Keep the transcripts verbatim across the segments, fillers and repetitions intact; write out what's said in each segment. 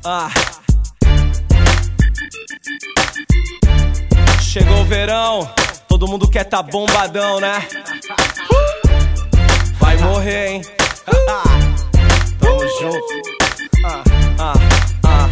Ah. Chegou o verão, todo mundo quer tá bombadão, né? Vai morrer, hein? Tamo junto. Ah, ah, ah.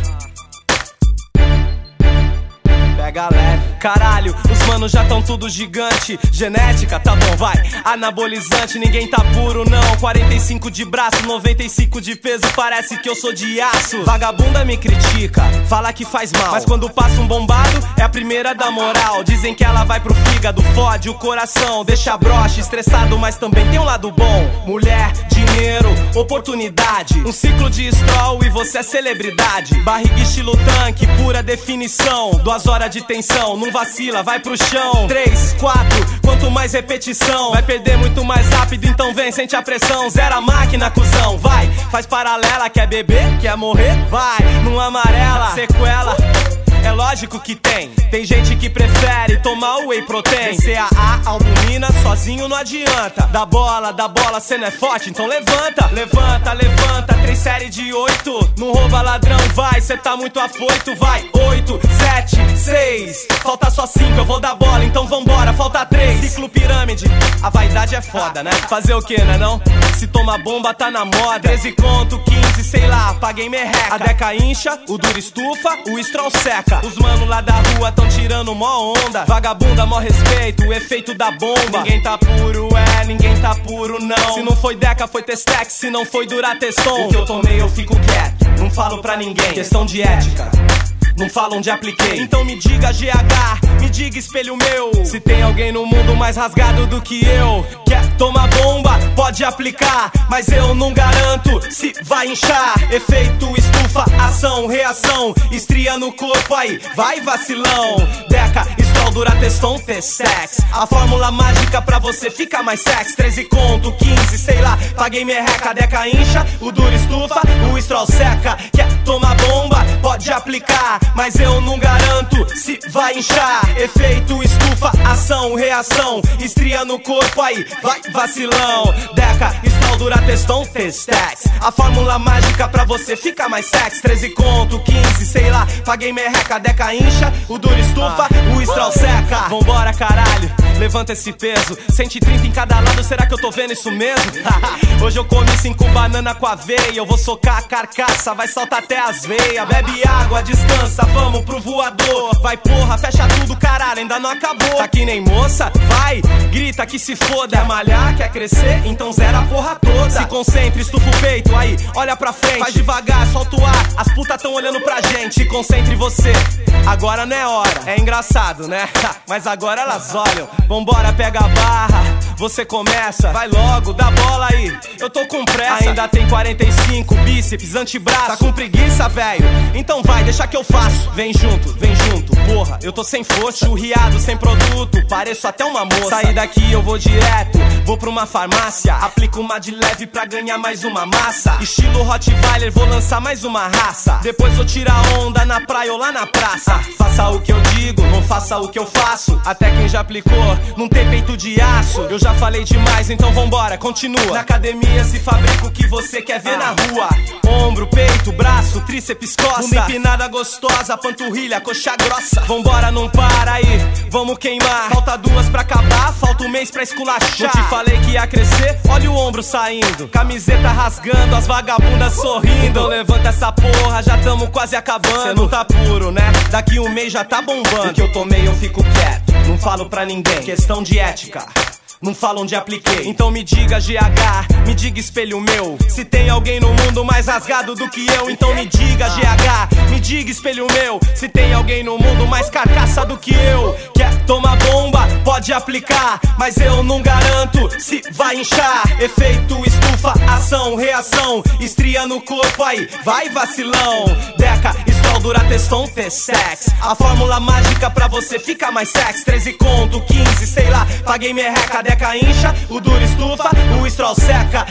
Pega leve. Caralho, os manos já tão tudo gigante. Genética, tá bom, vai. Anabolizante, ninguém tá puro não. Quarenta e cinco de braço, noventa e cinco de peso. Parece que eu sou de aço. Vagabunda me critica, fala que faz mal, mas quando passa um bombado, é a primeira da moral. Dizem que ela vai pro fígado, fode o coração, deixa broxa, estressado, mas também tem um lado bom. Mulher, dinheiro, oportunidade, um ciclo de stroll e você é celebridade. Barriga estilo tanque, pura definição. Duas horas de tensão, não vacila, vai pro chão. Três, quatro, quanto mais repetição, vai perder muito mais rápido, então vem, sente a pressão. Zero a máquina, cuzão, vai, faz paralela. Quer beber? Quer morrer? Vai, não amarela, sequela. É lógico que tem, tem gente que prefere tomar o whey protein. C A A, albumina, sozinho não adianta. Dá bola, dá bola, cê não é forte, então levanta. Levanta, levanta, três série de oito. Não rouba ladrão, vai, cê tá muito afoito. Vai, oito, sete, seis. Falta só cinco, eu vou dar bola, então vambora, falta três. Ciclo pirâmide, a vaidade é foda, né? Fazer o que, né não? Se toma bomba tá na moda. Treze conto, quinze, sei lá, paguei merreca. A deca incha, o duro estufa, o stroll seca. Os manos lá da rua tão tirando mó onda. Vagabunda, mó respeito, o efeito da bomba. Ninguém tá puro, é, ninguém tá puro não. Se não foi Deca, foi Testex, se não foi Durateston. O que eu tomei eu fico quieto, não falo pra ninguém. Questão de ética, não falo onde apliquei. Então me diga G H, me diga espelho meu, se tem alguém no mundo mais rasgado do que eu. Quer tomar bomba? Pode aplicar, mas eu não garanto se vai inchar. Efeito estufa, ação, reação, estria no corpo aí, vai vacilão. Deca, stroll, Durateston, T-Sex, a fórmula mágica pra você ficar mais sex. Treze conto, quinze, sei lá, paguei merreca. Deca incha, o duro estufa, o stroll seca. Quer tomar bomba? Pode aplicar, mas eu não garanto se vai inchar. Efeito estufa, ação, reação, estria no corpo aí, vai vacilão. Deca, stroll, Durateston, T-Sex, a fórmula mágica pra você ficar mais sex. Treze conto, quinze, sei lá, paguei merreca. Deca incha, o duro estufa, o stroll seca. Vambora caralho, levanta esse peso. cento e trinta em cada lado, será que eu tô vendo isso mesmo? Hoje eu comi cinco banana com aveia. Eu vou socar a carcaça, vai saltar até as veias. Bebe água, descansa, vamos pro voador. Vai porra, fecha tudo caralho, ainda não acabou. Tá que nem moça, vai, grita que se foda. Quer malhar, quer crescer, então zera a porra toda. Se concentre, estufa o peito, aí, olha pra frente. Faz devagar, solta o ar, as putas tão olhando pra gente. Se concentre você, agora não é hora. É engraçado, né? Mas agora elas olham. Vambora, pega a barra, você começa. Vai logo, dá bola aí, eu tô com pressa. Ainda tem quarenta e cinco, bíceps, antebraço. Tá com preguiça, velho? Então vai, deixa que eu faço. Vem junto, vem junto, porra, eu tô sem força. Churriado, sem produto, pareço até uma moça. Sair daqui eu vou direto, vou pra uma farmácia. Aplico uma de leve pra ganhar mais uma massa. Estilo Rottweiler, vou lançar mais uma raça. Depois vou tirar onda na praia ou lá na praça. Faça o que eu digo, não faça o que eu faço. Até quem já aplicou, não tem peito de aço. Eu já falei demais, então vambora, continua. Na academia se fabrica o que você quer ver na rua. Ombro, peito, braço, tríceps, costa. Uma empinada gostosa, panturrilha, coxa grossa. Vambora, não para aí, vamos queimar. Falta duas pra acabar, falta um mês pra esculachar. Eu te falei que ia crescer, olha o ombro saindo. Camiseta rasgando, as vagabundas sorrindo. Então levanta essa porra, já tamo quase acabando. Cê não tá puro, né? Daqui um mês já tá bombando. O que eu tomei eu fico quieto, não falo pra ninguém. Questão de ética, não falo onde apliquei. Então me diga G H, me diga espelho meu, se tem alguém no mundo mais rasgado do que eu. Então me diga G H, me diga espelho meu, se tem alguém no mundo mais carcaça do que eu. Quer tomar bomba? Pode aplicar, mas eu não garanto se vai inchar. Efeito estufa, ação, reação, estria no corpo aí, vai vacilão. Deca, stroll, Durateston, T-Sex, a fórmula mágica pra você ficar mais sex. Treze conto, quinze, sei lá, paguei merreca. Deca incha, o duro estufa, o stroll seca. Quer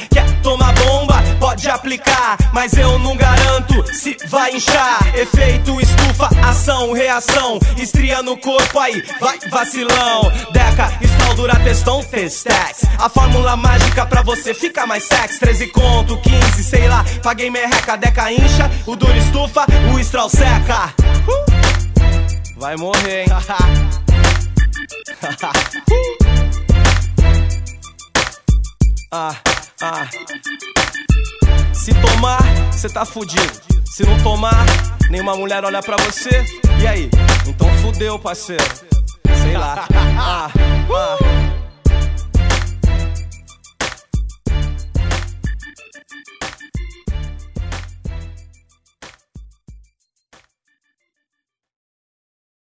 toma bomba, pode aplicar, mas eu não garanto se vai inchar. Efeito estufa, ação, reação, estria no corpo aí, vai vacilão. Deca, Stral, Durateston, Testex, a fórmula mágica pra você ficar mais sexy. Treze conto, quinze, sei lá, paguei merreca. Deca incha, o Dura estufa, o Stral seca. uh! Vai morrer, hein? ah, ah. Se tomar, cê tá fudido. Se não tomar, nenhuma mulher olha pra você. E aí? Então fudeu, parceiro. Sei lá. ah, ah.